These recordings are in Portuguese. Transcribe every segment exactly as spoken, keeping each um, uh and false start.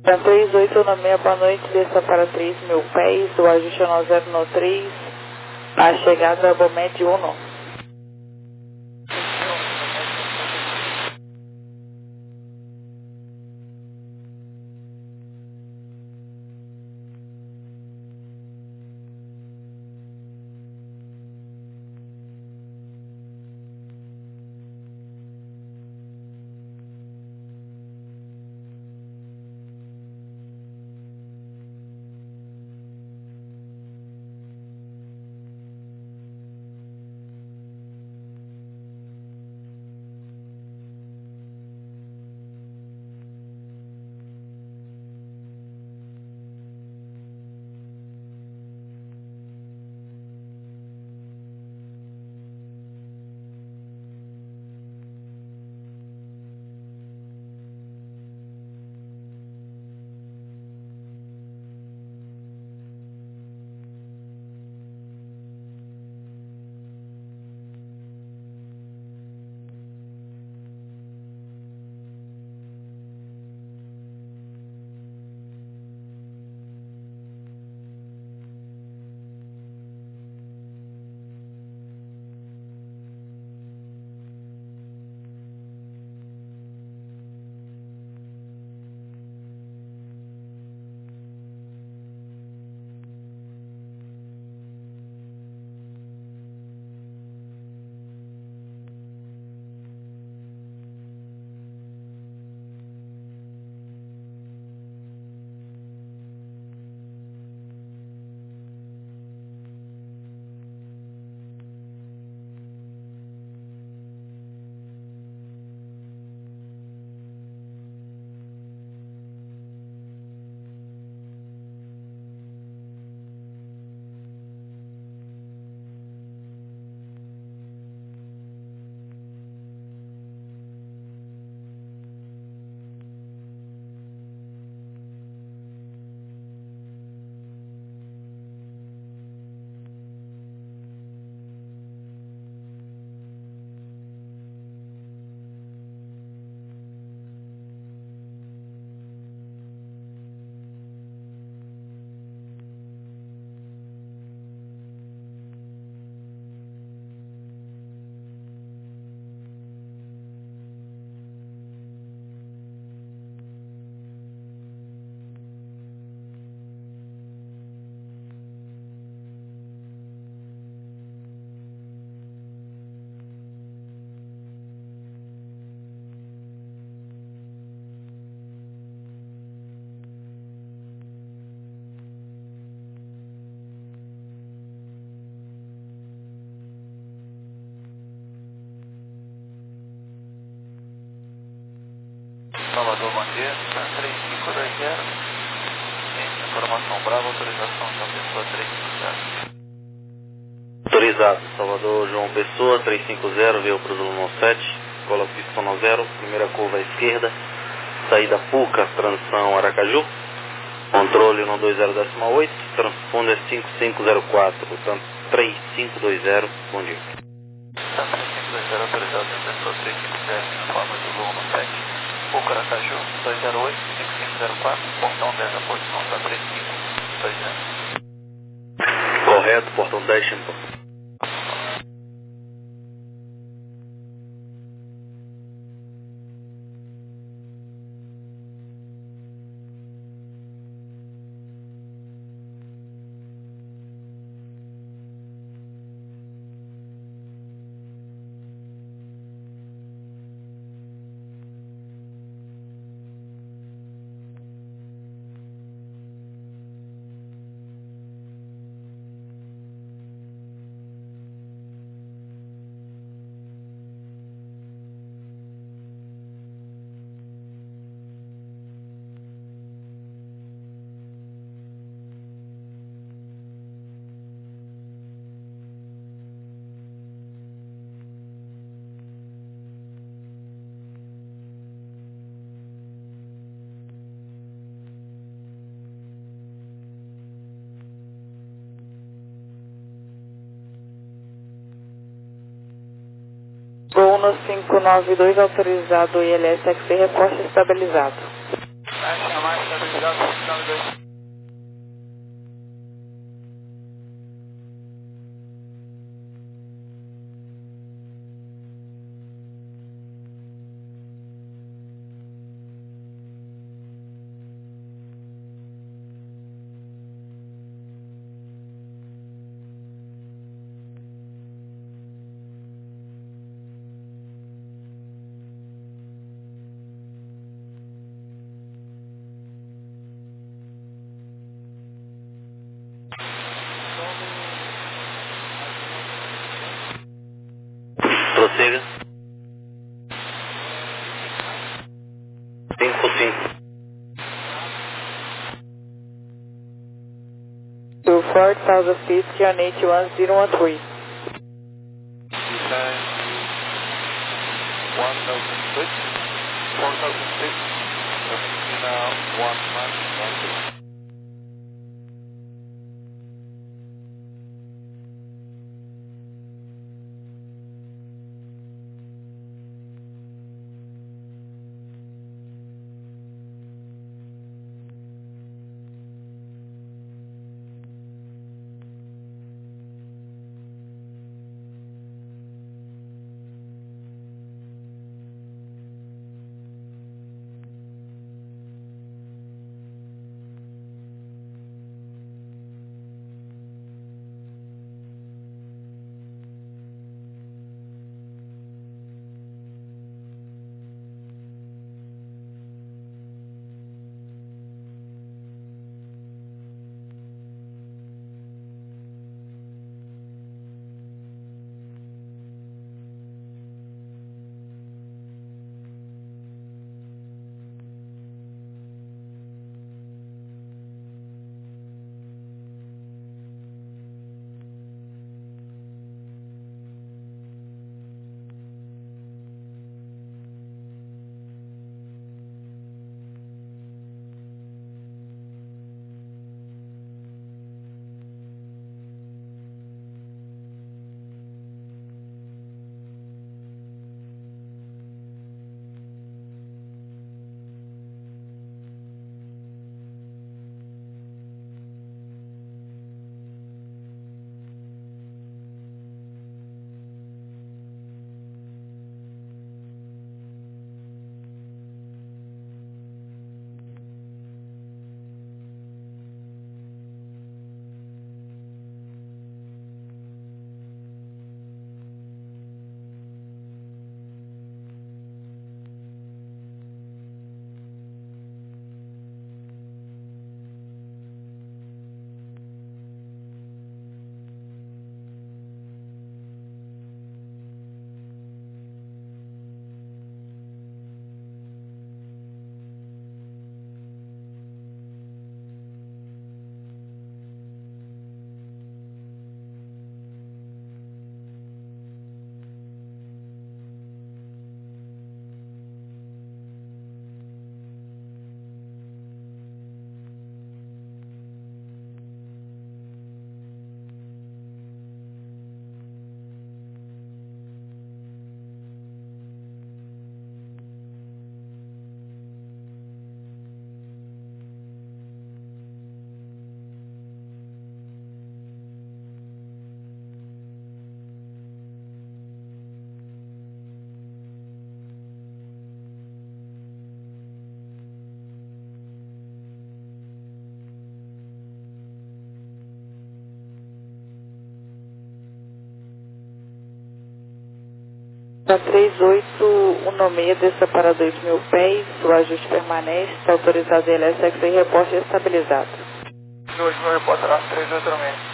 três oito nove seis, boa noite, desça para três mil pés, o ajuste no zero no três, a chegada Bomed um. Salvador, bom dia, três cinco dois zero, informação Brava, autorização João Pessoa três cinco zero. Autorizado, Salvador João Pessoa três cinco zero, veio para o Zulu sete, cola pista no zero, primeira curva à esquerda, saída Puca, transição Aracaju, controle no dois zero décimo oito, transponder cinco cinco zero quatro, portanto três cinco dois zero, bom dia. Tá, três cinco dois zero, autorizado, João Pessoa três cinco zero, informa do Zulu sete. Puca, Aracaju, dois zero oito, cinco cinco zero quatro, portão dez, a posição está três cinco dois zero. Correto, portão dez, Chimpão. Gol no cinco nove dois, autorizado I L S X C, reporte estabilizado. Marcha, marcha, Prossiga. cinco cinco. To four thousand fifty on eight one zero one three. Descend one thousand six, four thousand six, Argentina one one one two. Para três oito um seis, desça para dois mil pés, o ajuste permanece, está autorizado L S X e reporte estabilizado. dois mil reporta lá, três oito um seis.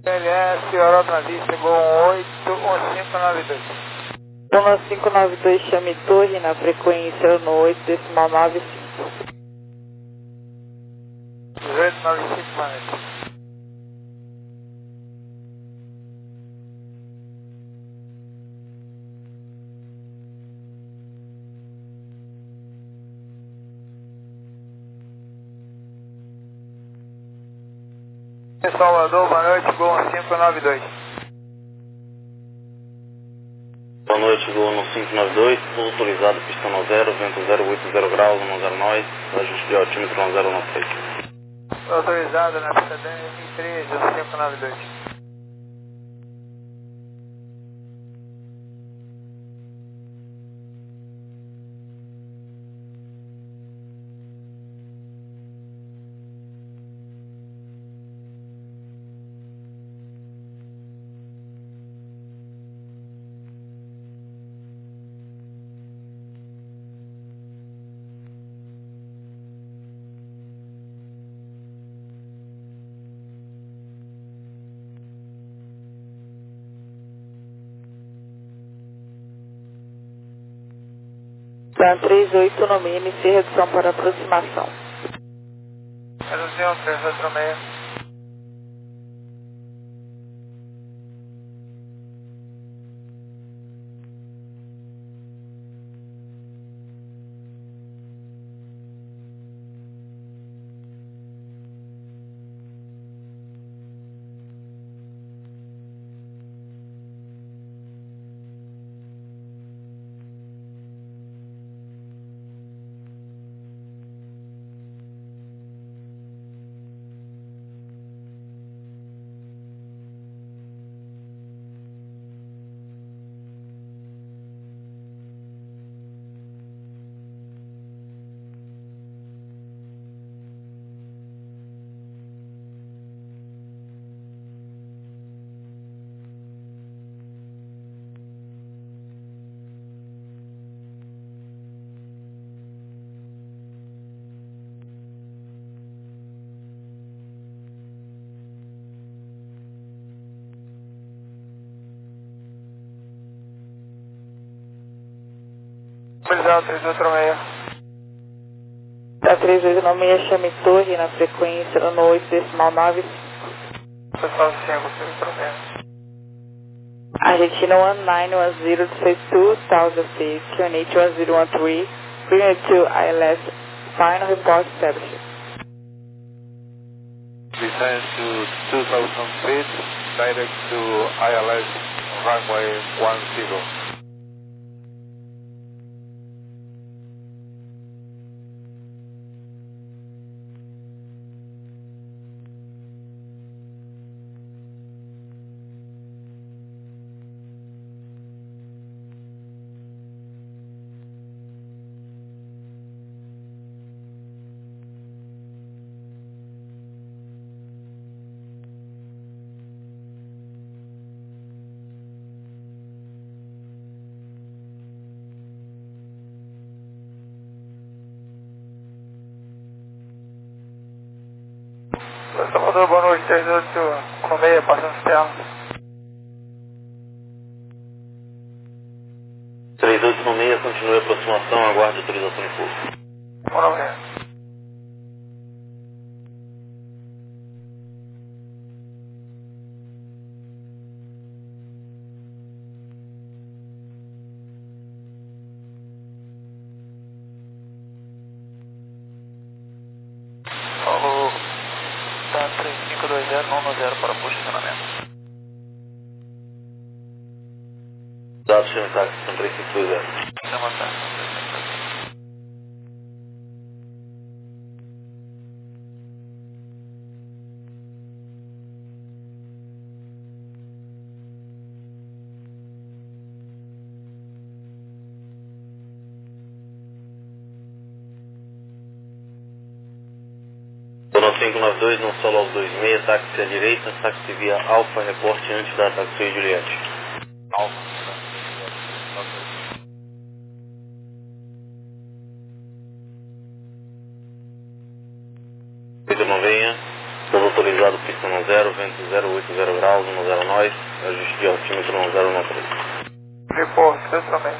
L S, Europa Vista, Gol um oito um cinco nove dois. um cinco nove dois, chame torre na frequência no oito decimal nove cinco. dezoito nove cinco, Manete. Salvador, boa noite, Gol um cinco nove dois. Boa noite, Gol um cinco nove dois, tudo autorizado, pista no zero, vento zero oito zero graus, no zero nove, ajuste de altímetro no zero nove seis. Autorizado na pista D M três, um cinco nove dois. Plan três oito no mínimo, inicie redução para aproximação. Redução três oito seis. Autorizado três oito seis. Plan três oito no meio, chame torre na frequência no oito decimal nove cinco. Pessoal cinco, três oito seis. Argentina one nine one zero two thousand six, Q N H one zero one three, bring to I L S, final report established. Descend to two thousand feet, direct to I L S, runway one zero. Salvador, boa noite, três oito seis, passando externo. três oito seis, continue a aproximação, aguarde autorização em curso. Boa noite. Falou, tá três cinco dois zero, nove zero para posicionamento. Dados de táxi, são três cinco dois zero. Chama táxi, três cinco dois zero. cinco nove dois, não solo aos dois seis, táxi à direita, táxi via Alfa, reporte antes da táxi Juliette. Alfa. oito nove, Todo autorizado, pista no zero, vento zero oito zero graus, um zero nós, ajuste de altímetro no zero um três. Report, também.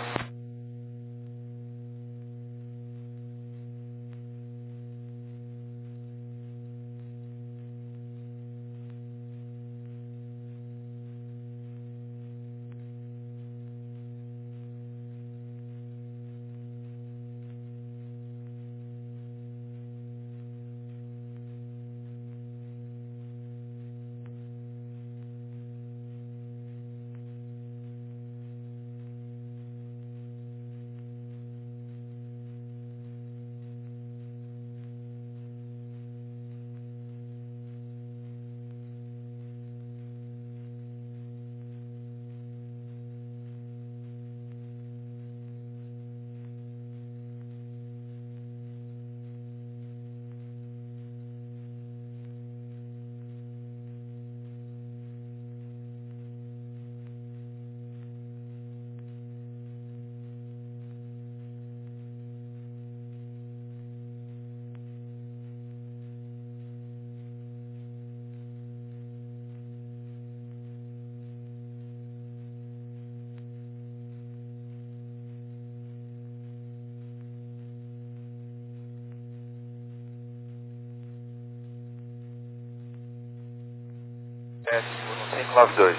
É, no cinco nove dois.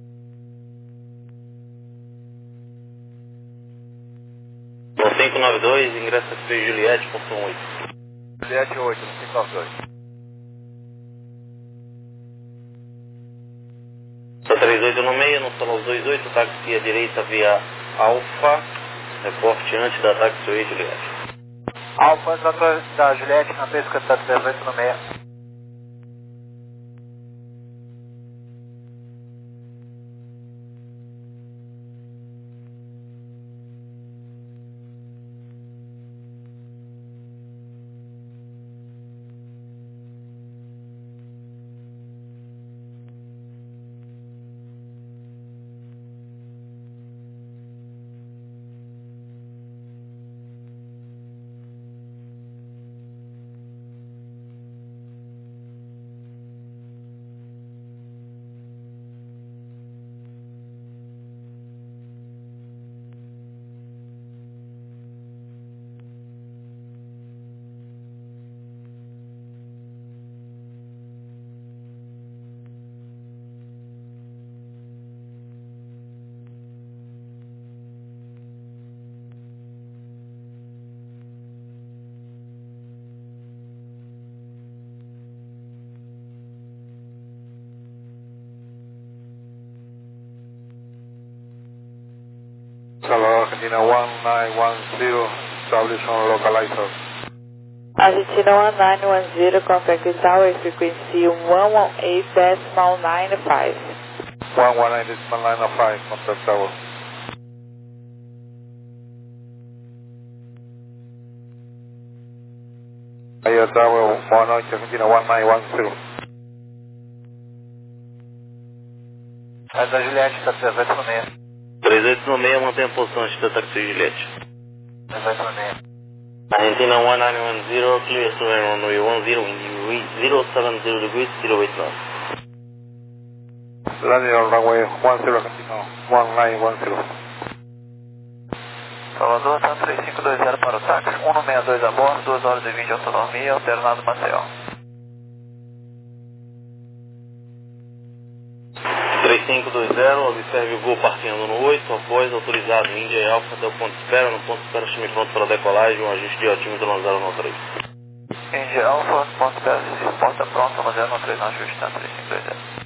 No cinco nove dois, ingresso F P Juliette, ponto oito. Juliette oito, no cinco nove dois. trinta e oito no meio, no salão dois oito, táxi à direita via Alfa, reporte antes da táxi oito Juliette. Alfa da, da Juliette na pesca da dezoito no meio. Hello, Argentina one nine one zero, establish on localizer. Argentina one nine one zero, contact the tower frequency one one eight point nine five. one one eight point nine five, contact tower. Aí, tower, boa noite, Argentina one nine one zero. É da Juliette, tá dezoito no meio. trinta e oito no meio, mantém a posição antes da táxi Juliette. dezoito no meio. Argentina one nine one zero, clear to runway one zero, wind zero seven zero degrees, zero eight knots. Landing on runway one zero, Argentina one nine one zero. Salvador, tá três cinco dois zero para o táxi, um no sessenta e dois a bordo, duas horas e vinte de autonomia, alternado Maceió. três cinco dois zero, observe o Gol partindo no oito, após autorizado Índia e Alfa, deu ponto de espera, no ponto de espera time pronto para decolagem, um ajuste de altímetro no zero um três. Índia Alfa, ponto espera, porta pronta, no zero um três, no ajuste, tá três cinco dois zero.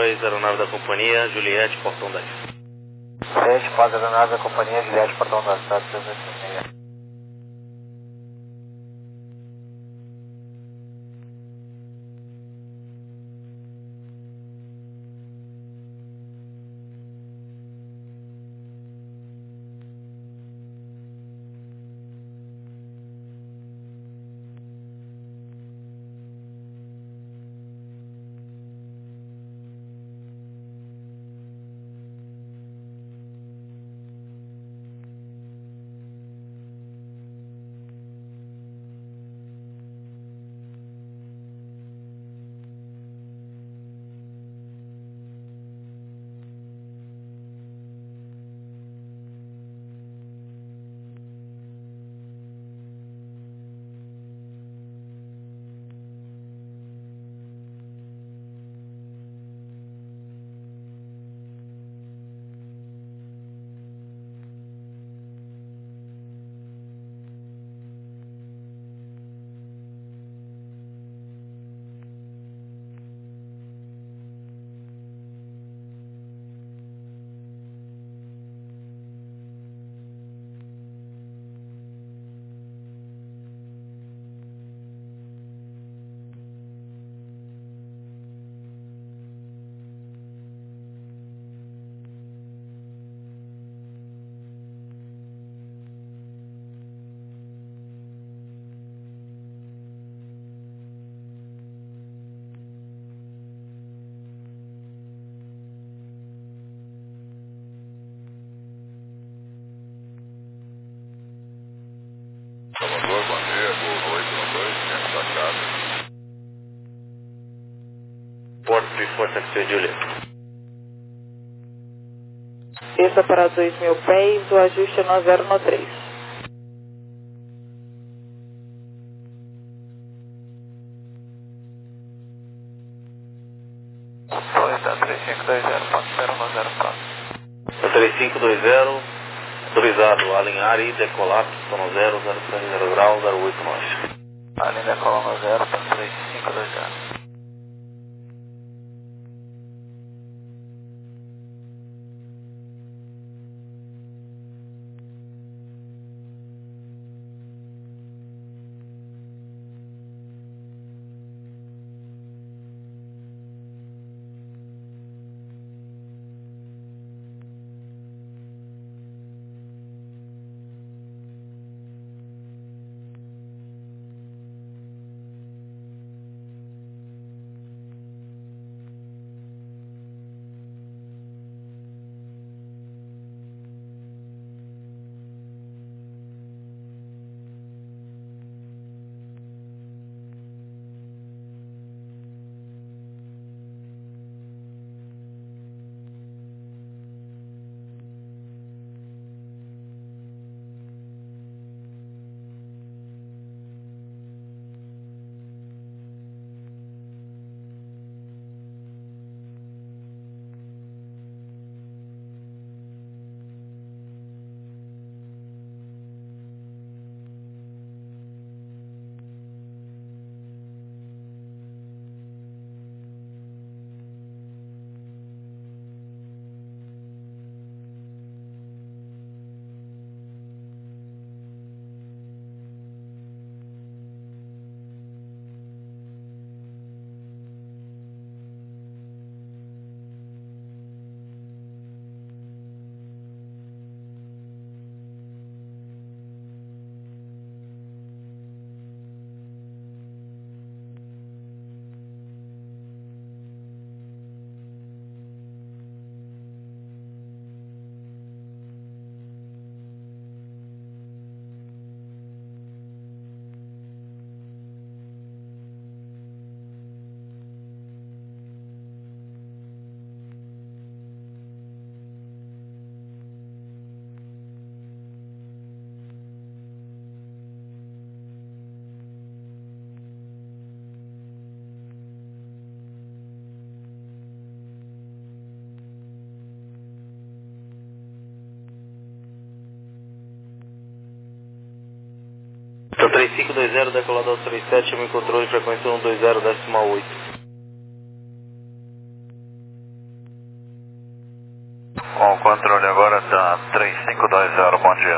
dois, aeronave da companhia, Juliette, portão dez. sete, quatro, aeronave da companhia, Juliette, portão dez, estado trezentos e oitenta e seis. Salvador, bom dia, Gol oito um dois, dentro da casa. Port três quatro sete Juliet. Desça para dois mil pés, o ajuste é no zero no três. dois a três cinco dois zero, ponto zero no zero quatro. três cinco dois zero, autorizado, alinhar e decolar, sono zero, zero sete, zero grau, zero oito nove. Alinha decolar no zero, ponto três cinco dois zero. Então três cinco dois zero, decolador trinta e sete, chama em controle, frequência cento e vinte, décima oito. Bom, o controle agora está três cinco dois zero, bom dia.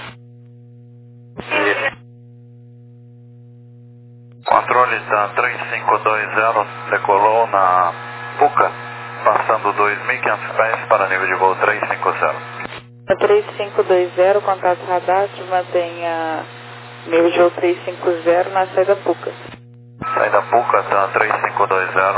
Controle está três cinco dois zero, decolou na Puca, passando dois mil e quinhentos pés para nível de voo três cinco zero. três cinco dois zero, contato radar, te mantenha nível de voo três cinco zero na saída Puca. Saída Puca está três cinco dois zero.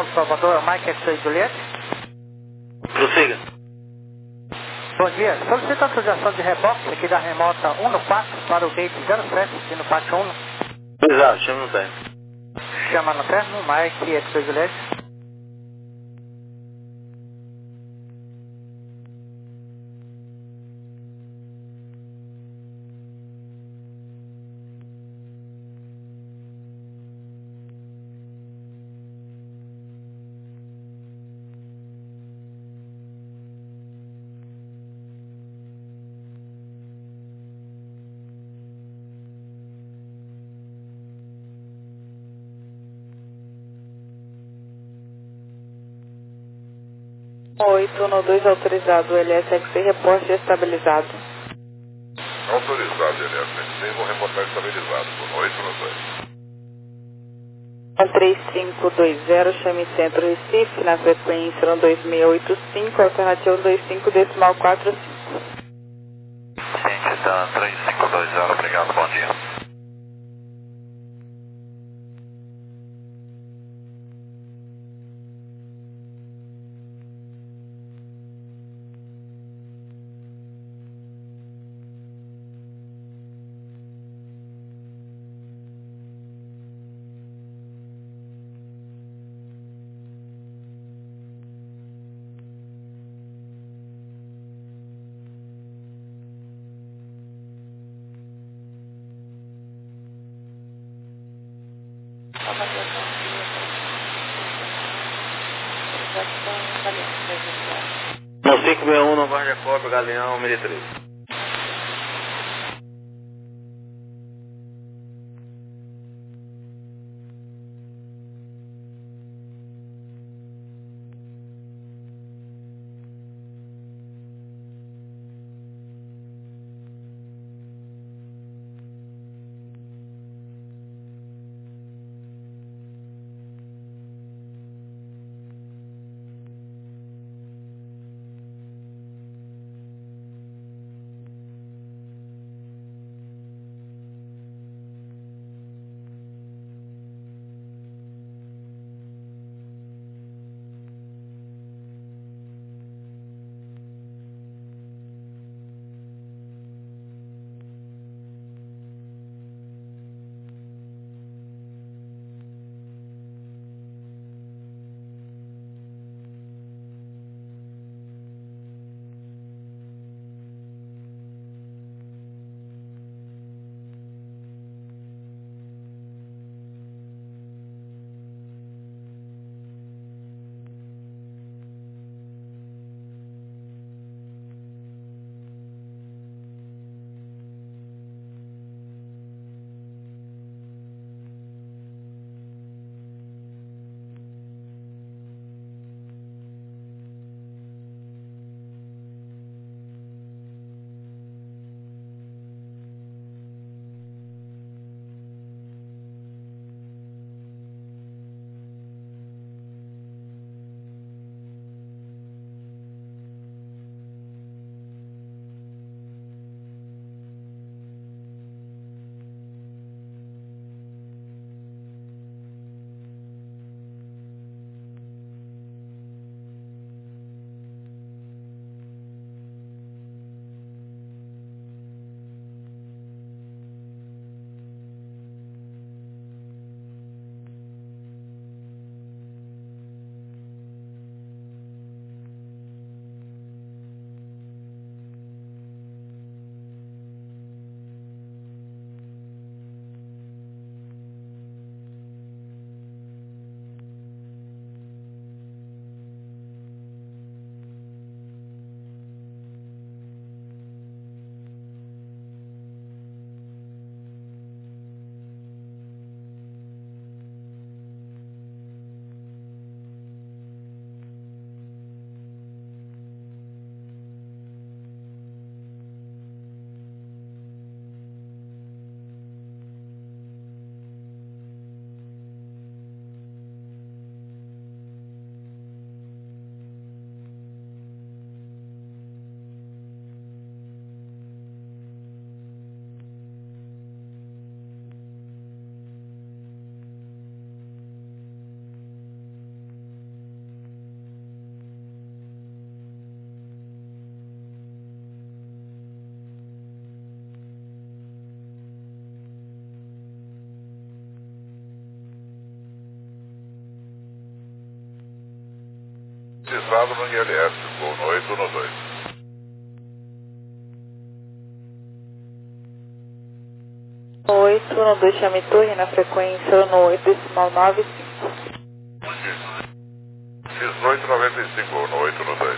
São Salvador, Mike X-Ray Juliette. Prossiga. Bom dia, solicito autorização de reboque aqui da remota um no quatro para o gate zero sete aqui no pátio um. Exato, chama no terno. Chama no terno, Mike X-Ray Juliette. oito um dois autorizado, L S X C, reporte estabilizado. Autorizado, L S X C, vou reportar estabilizado, por oito um dois. três cinco dois zero, chame Centro Recife, na frequência um dois seis oito cinco, alternativa dois cinco decimal quatro cinco. Ciente da três cinco dois zero, obrigado, bom dia. No cinco seis um, no Guarda Copa, Galeão, mil e três. Deslizado no I L S, voo no oito um dois. oito um dois, chame torre na frequência no oito decimal nove cinco. dezoito noventa e cinco, voo no oito um dois.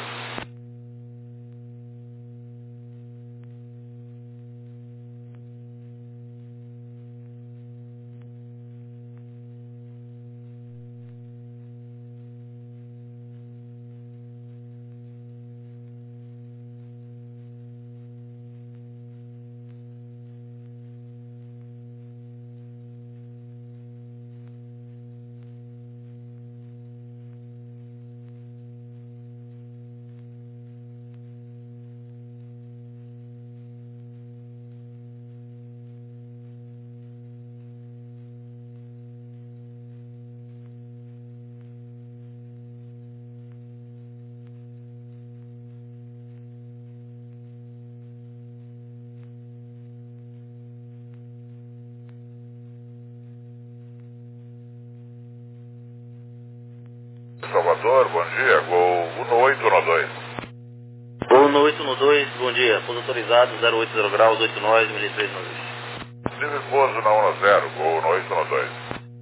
Salvador, bom dia, gol no oito um dois. Gol no oito um dois, bom dia, pouso autorizado, zero oito zero graus, oito nós, mil e três nós. Livre pouso na um zero, gol no oito um dois.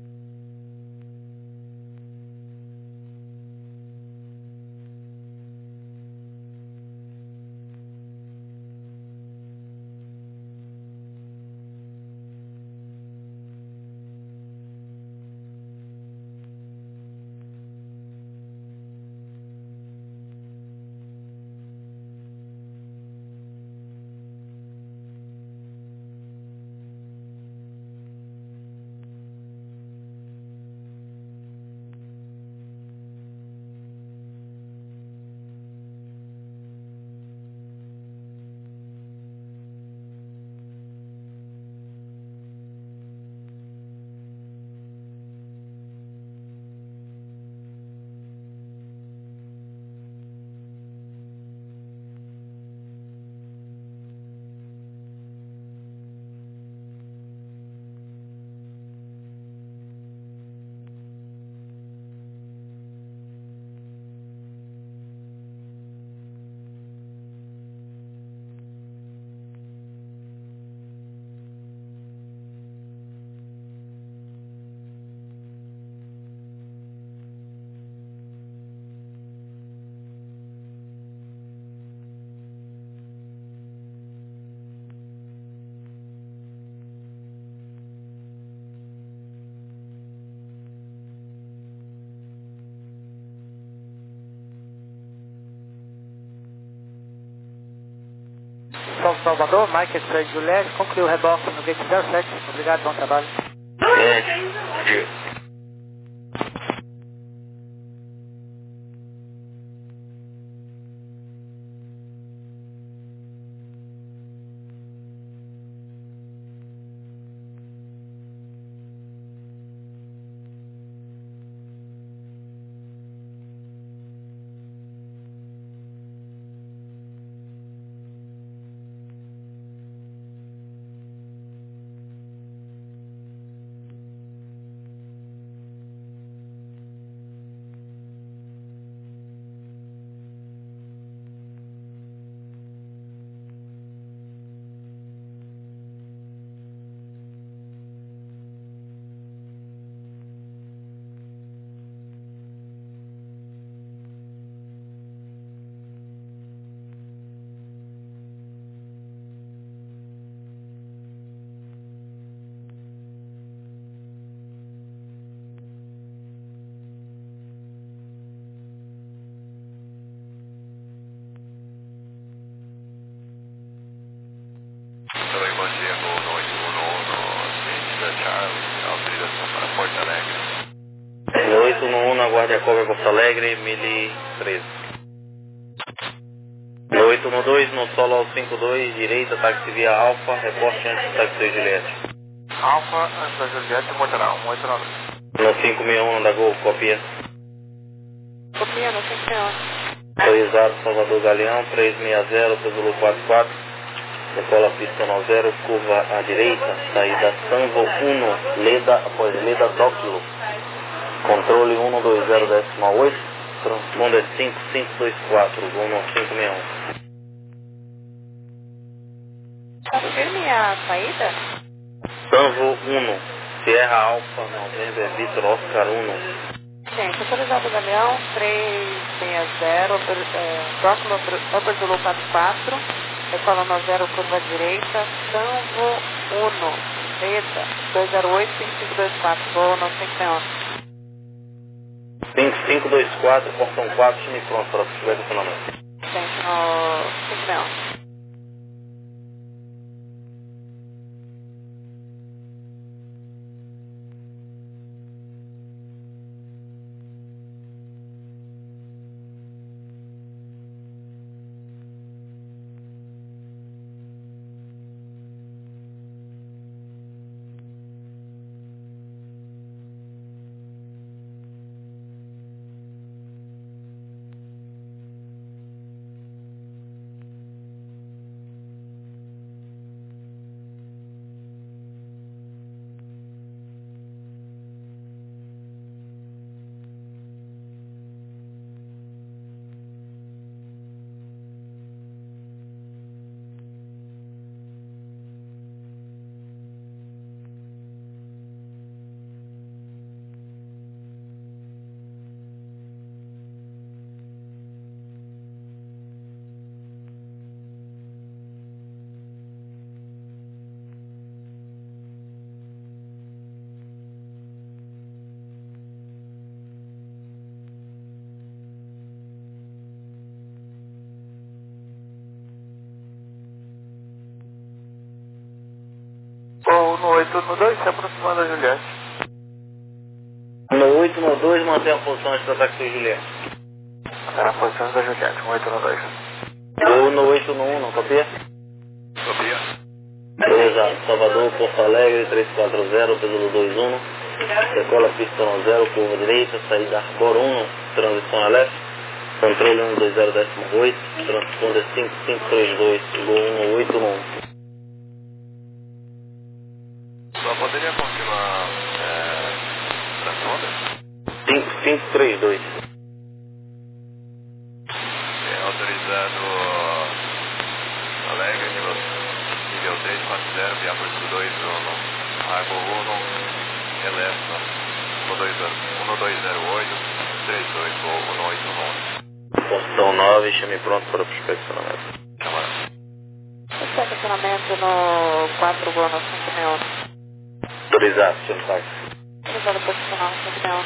São Salvador, Mike Fred Juliette, concluiu o reboque no gate zero sete. Obrigado, bom trabalho. É, bom dia. Também bom dia, gol no oito um um, ciente da Charlie, autorização para Porto Alegre. No oito um um, na Guarda Cobra Porto Alegre, mil e treze. No oito um dois, no solo ao cinco dois, direita, táxi via Alfa, reporte antes do táxi Juliette. Alfa, antes da Juliette, Mortal, um oito nove. No cinco seis um, da Gol, copia. Copia no cinco seis um. Autorizado, Salvador Galeão, três seis zero, Zulu quatro quatro. Decola pista no zero, curva à direita, saída Sanvo um, Leda, após Leda Dóquilo. Controle um dois zero decimal oito, Transponder cinco cinco dois quatro, voo nove cinco seis um. Confirme a saída. Tanvo um, Sierra Alfa, November, Vitor, Oscar um. Gente, autorizado Galeão três seis zero, é, próximo Upper Zulu quatro quatro, decola zero, curva direita, Tanvo um, Beta, dois zero oito cinco cinco dois quatro, voo nove cinco seis um. cinco cinco dois quatro, portão quatro, time pronto para possível adicionamento. Gente, no cinco seis um. Voo no oito no dois, se aproximando da Juliette. No oito no dois, mantém a posição de ataque Juliette. Era a posição da Juliette, um oito no dois. Voo no oito no um, não copia? Copia. Beleza, Salvador, Porto Alegre, três quatro zero, peso dois um. Decola pista zero, curva direita, saída Arbor um, transição a leste. Controle um dois zero décimo oito, transponder cinco cinco três dois, voo um oito no um. Só poderia confirmar é, transponder? cinco cinco três dois. É autorizado Alegre, nível, nível três quatro zero, via por dois um, Arbor um, Elesto, um dois zero oito, três dois, voo um oito um. Portão nove, chame pronto para o inspecionamento. Chamar. Estacionamento no quatro, voo nove cinco seis um. Autorizado, chame táxi. Autorizado posicional nove cinco seis um.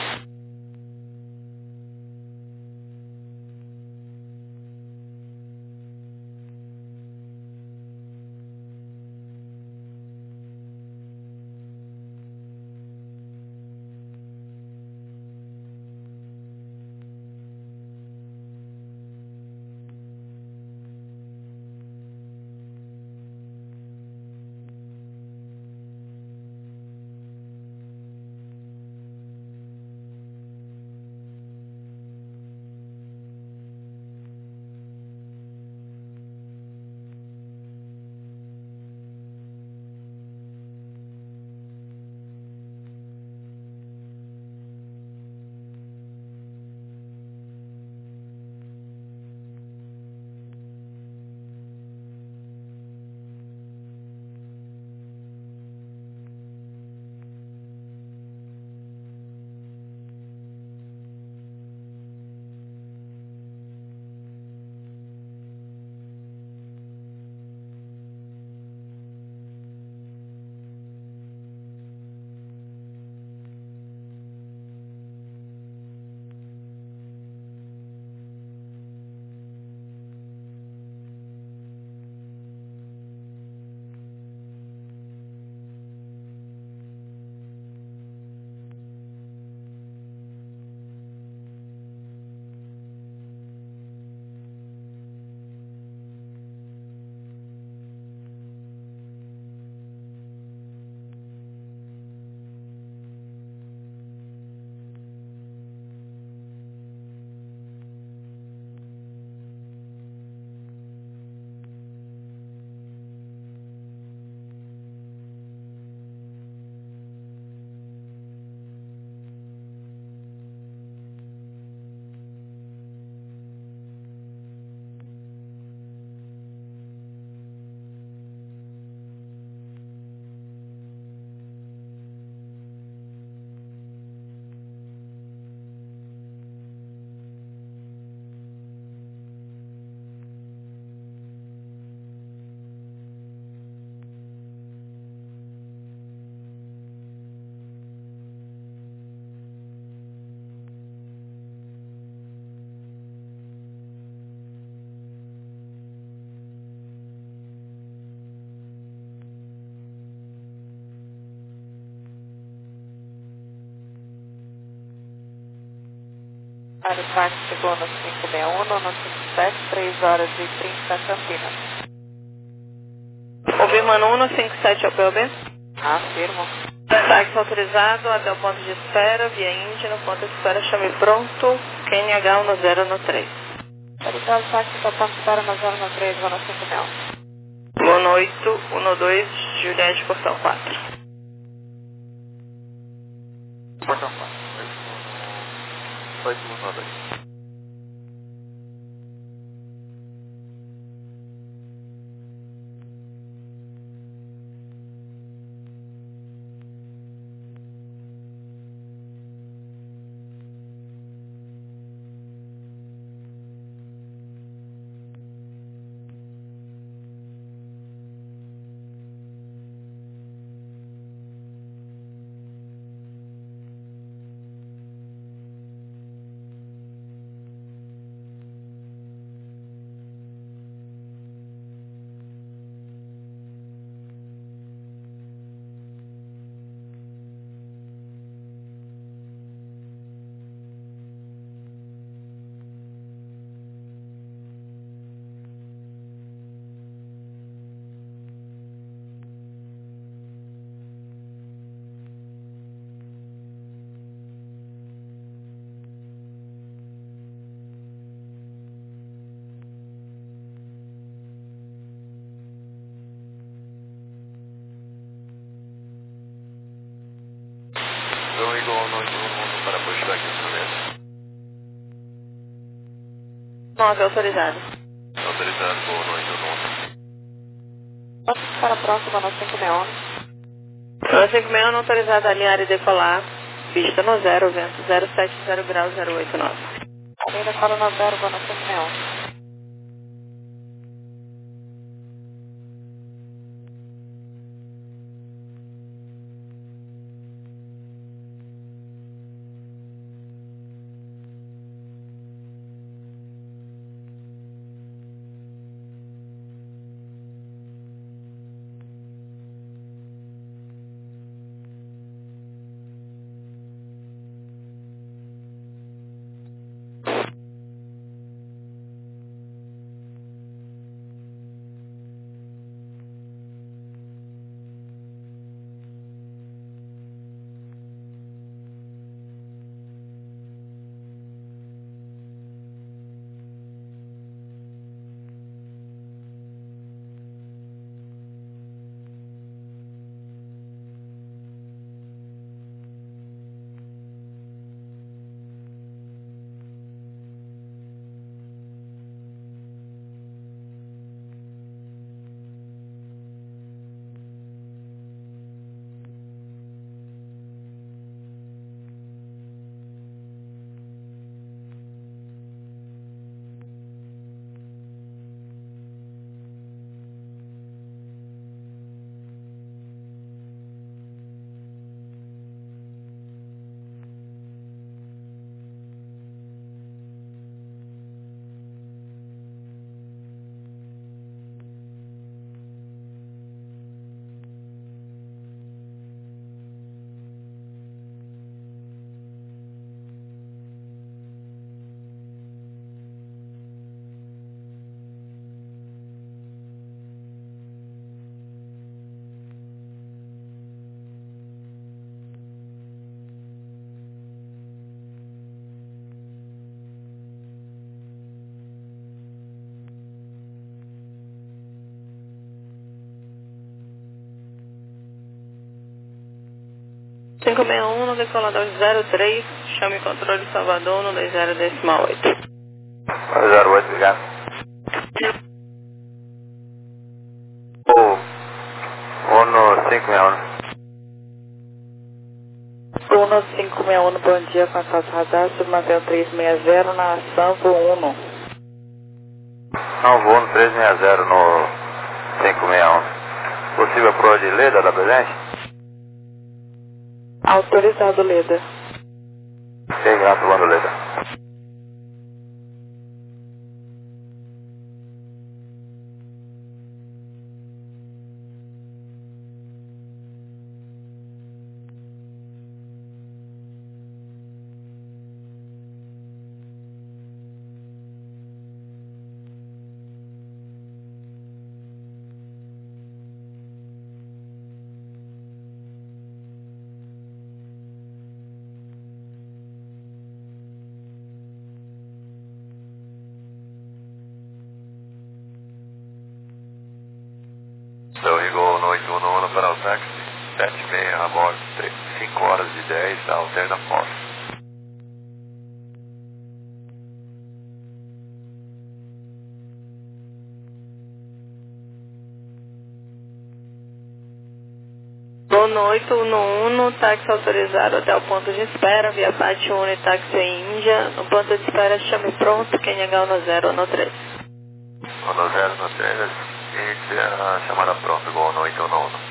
Aeroparque chegou no cinco seis um, no cinco sete, três horas e trinta, Campinas. Confirmando um no cinco sete ao P O B. Afirmo. Táxi autorizado até o ponto de espera, via Índia, no ponto de espera, chame pronto, Q N H um no zero no três. Autorizado táxi até o ponto de espera no zero no três, vou no cinco seis um. Luna oito, um dois, Juliette, portão quatro. Portão quatro. oito um dois. Eu ligo ao noite no mundo para pushback instrumento. nove autorizado. Autorizado por noite no mundo. Vamos para a próxima no cinco seis um. No cinco seis um, não autorizado a alinhar e decolar. Pista no zero, vento zero sete zero graus zero oito nove. Ainda fala no zero, vou no cinco seis um. cinco seis um, no decolador zero três, chame controle Salvador, no dois zero decimal oito. zero oito, obrigado. O Uno cinco seis um. Uno cinco seis um, bom dia, contato radar, submantel três seis zero na ação por Uno. Não, voo no três seis zero no cinco seis um. Possível proa de Leda da presente? Autorizado, Leda. Ok, grato, voando Leda. e meia, a bordo, cinco horas e dez, alter da posse. Luna oito um um, táxi autorizado até o ponto de espera, via Pátio um e táxi Índia. No ponto de espera, chame pronto, Q N H um zero um três. um zero um três, inicia a chamada pronta, igual no oito um um.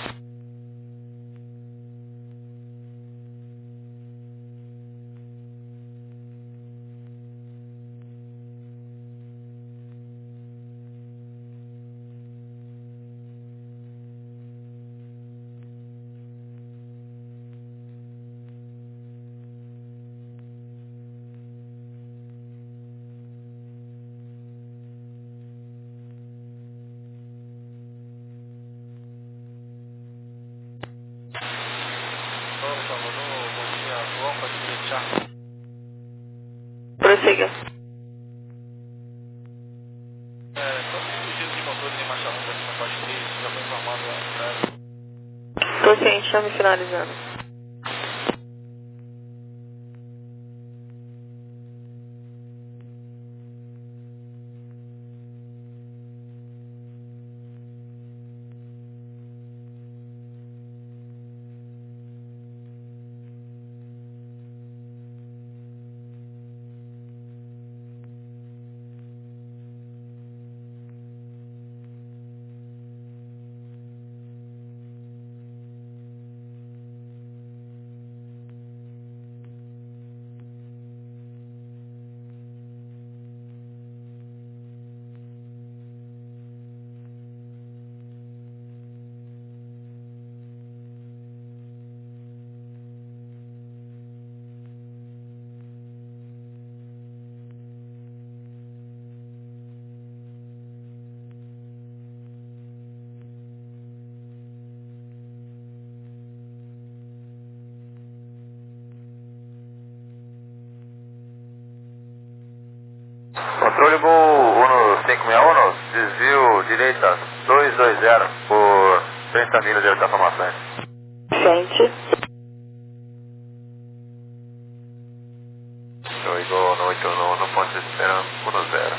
Prossiga. Tô ciente, chame finalizando. Controle Gol um cinco seis um, desvio direita dois dois zero por trinta milhas de informações. Gente. Controle Gol no oito um um, no ponto de espera um zero.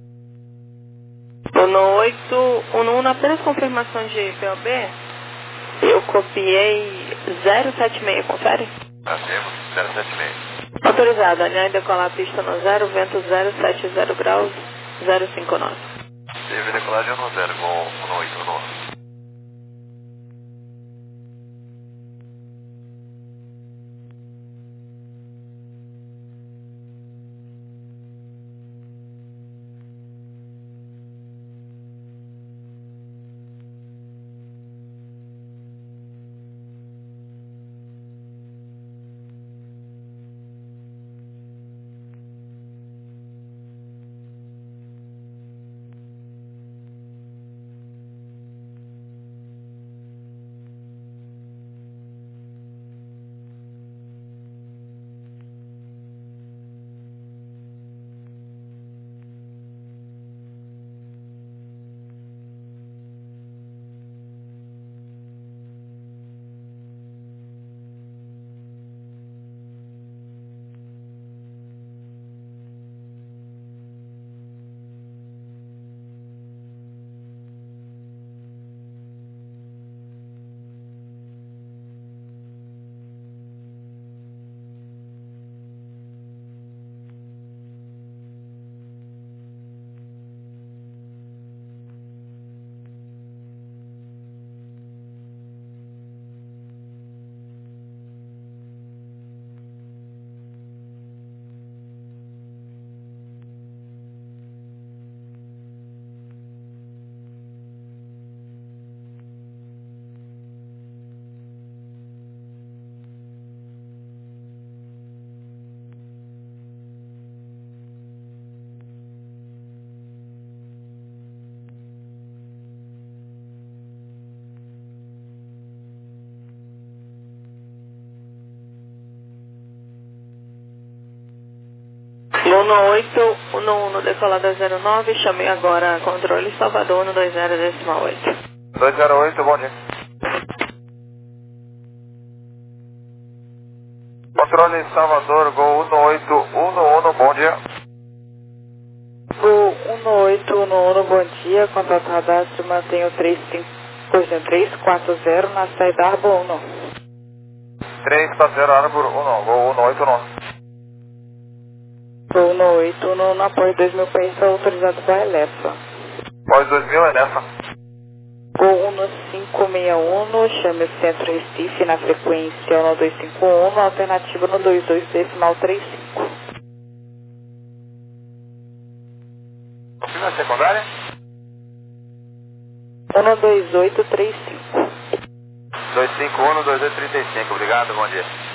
Luna oito um um, apenas confirmação de P O B, eu copiei zero sete seis, confere? Nós temos zero sete seis. Autorizado, alinhar e decolar a pista no zero, vento zero sete zero graus, zero cinco nove. Teve decolagem no zero, com um oito um um. Luna oito um um, decolada zero nove, chamei agora controle Salvador no dois zero decimal oito. dois zero oito, bom dia. Controle Salvador, Gol um oito um um, bom dia. Gol um oito um um, bom dia. Contato cadastro, mantenho três quatro zero na saída Arbor um. três quatro zero Arbor um, Gol um oito um. Gol um oito um um, apoio dois mil P S autorizado para Elefa. Apoio dois mil, Elefa. Gol um cinco seis um, chame o centro Recife na frequência um dois cinco um, alternativa no dois dois decimal trinta e cinco. Confirma a secundária? um dois oito três cinco. dois cinco um, dois oito três cinco, obrigado, bom dia.